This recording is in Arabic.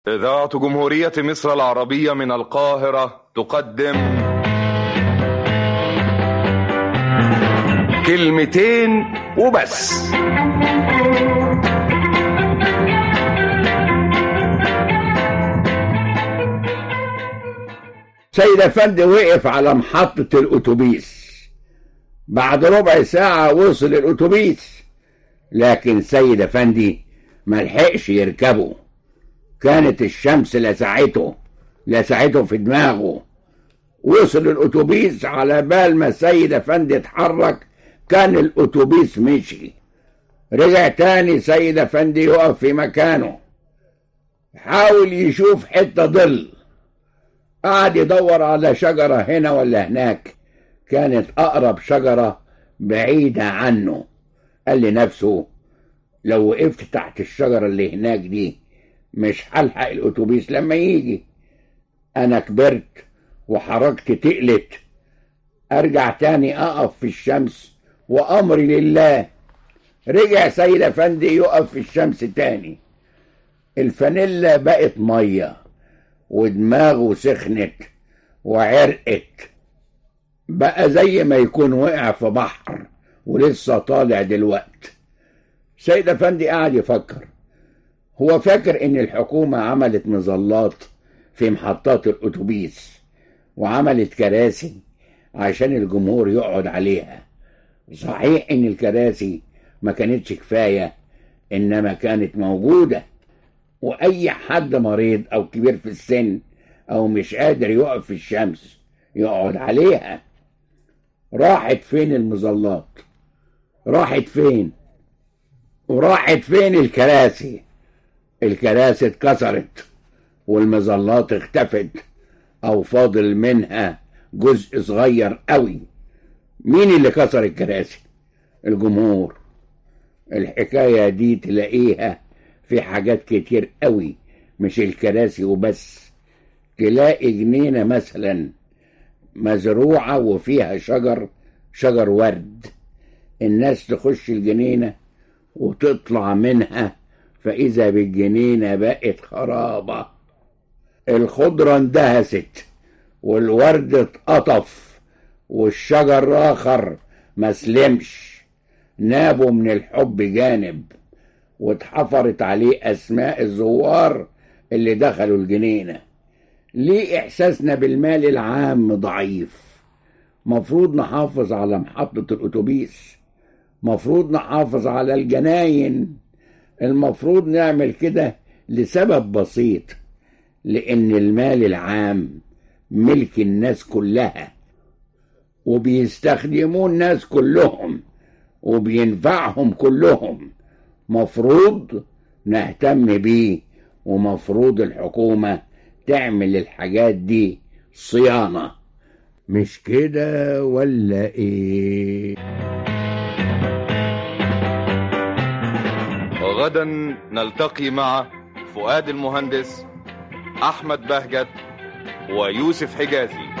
إذاعة جمهورية مصر العربية من القاهرة تقدم كلمتين وبس. سيد أفندي وقف على محطة الأتوبيس. بعد ربع ساعة وصل الأتوبيس، لكن سيد أفندي ملحقش يركبه. كانت الشمس لسعته في دماغه. وصل الأتوبيس، على بال ما سيد أفندي اتحرك كان الأتوبيس مشي. رجع تاني سيد أفندي يقف في مكانه، حاول يشوف حتة ظل. قعد يدور على شجرة هنا ولا هناك، كانت أقرب شجرة بعيدة عنه. قال لنفسه لو وقفت تحت الشجرة اللي هناك دي مش هلحق الأتوبيس لما يجي. أنا كبرت وحركتي تقلت، أرجع تاني أقف في الشمس وأمري لله. رجع سيد أفندي يقف في الشمس تاني. الفانيلا بقت مية ودماغه سخنت وعرقت، بقى زي ما يكون وقع في بحر ولسه طالع دلوقت. سيد أفندي قاعد يفكر. هو فاكر ان الحكومة عملت مظلات في محطات الأتوبيس وعملت كراسي عشان الجمهور يقعد عليها. صحيح ان الكراسي ما كانتش كفاية، انما كانت موجودة، واي حد مريض او كبير في السن او مش قادر يقف في الشمس يقعد عليها. راحت فين المظلات؟ راحت فين؟ وراحت فين الكراسي؟ الكراسي اتكسرت والمظلات اختفت، او فاضل منها جزء صغير قوي. مين اللي كسر الكراسي؟ الجمهور. الحكاية دي تلاقيها في حاجات كتير قوي، مش الكراسي وبس. تلاقي جنينة مثلا مزروعة وفيها شجر ورد، الناس تخش الجنينة وتطلع منها فإذا بالجنينة بقت خرابة. الخضرة اندهست والورد اتقطف والشجر الآخر مسلمش، نابوا من الحب جانب واتحفرت عليه أسماء الزوار اللي دخلوا الجنينة. ليه إحساسنا بالمال العام ضعيف؟ مفروض نحافظ على محطة الأتوبيس، مفروض نحافظ على الجناين. المفروض نعمل كده لسبب بسيط، لأن المال العام ملك الناس كلها وبيستخدموه الناس كلهم وبينفعهم كلهم. مفروض نهتم بيه، ومفروض الحكومة تعمل الحاجات دي صيانة. مش كده ولا ايه؟ وغدا نلتقي مع فؤاد المهندس، أحمد بهجت، ويوسف حجازي.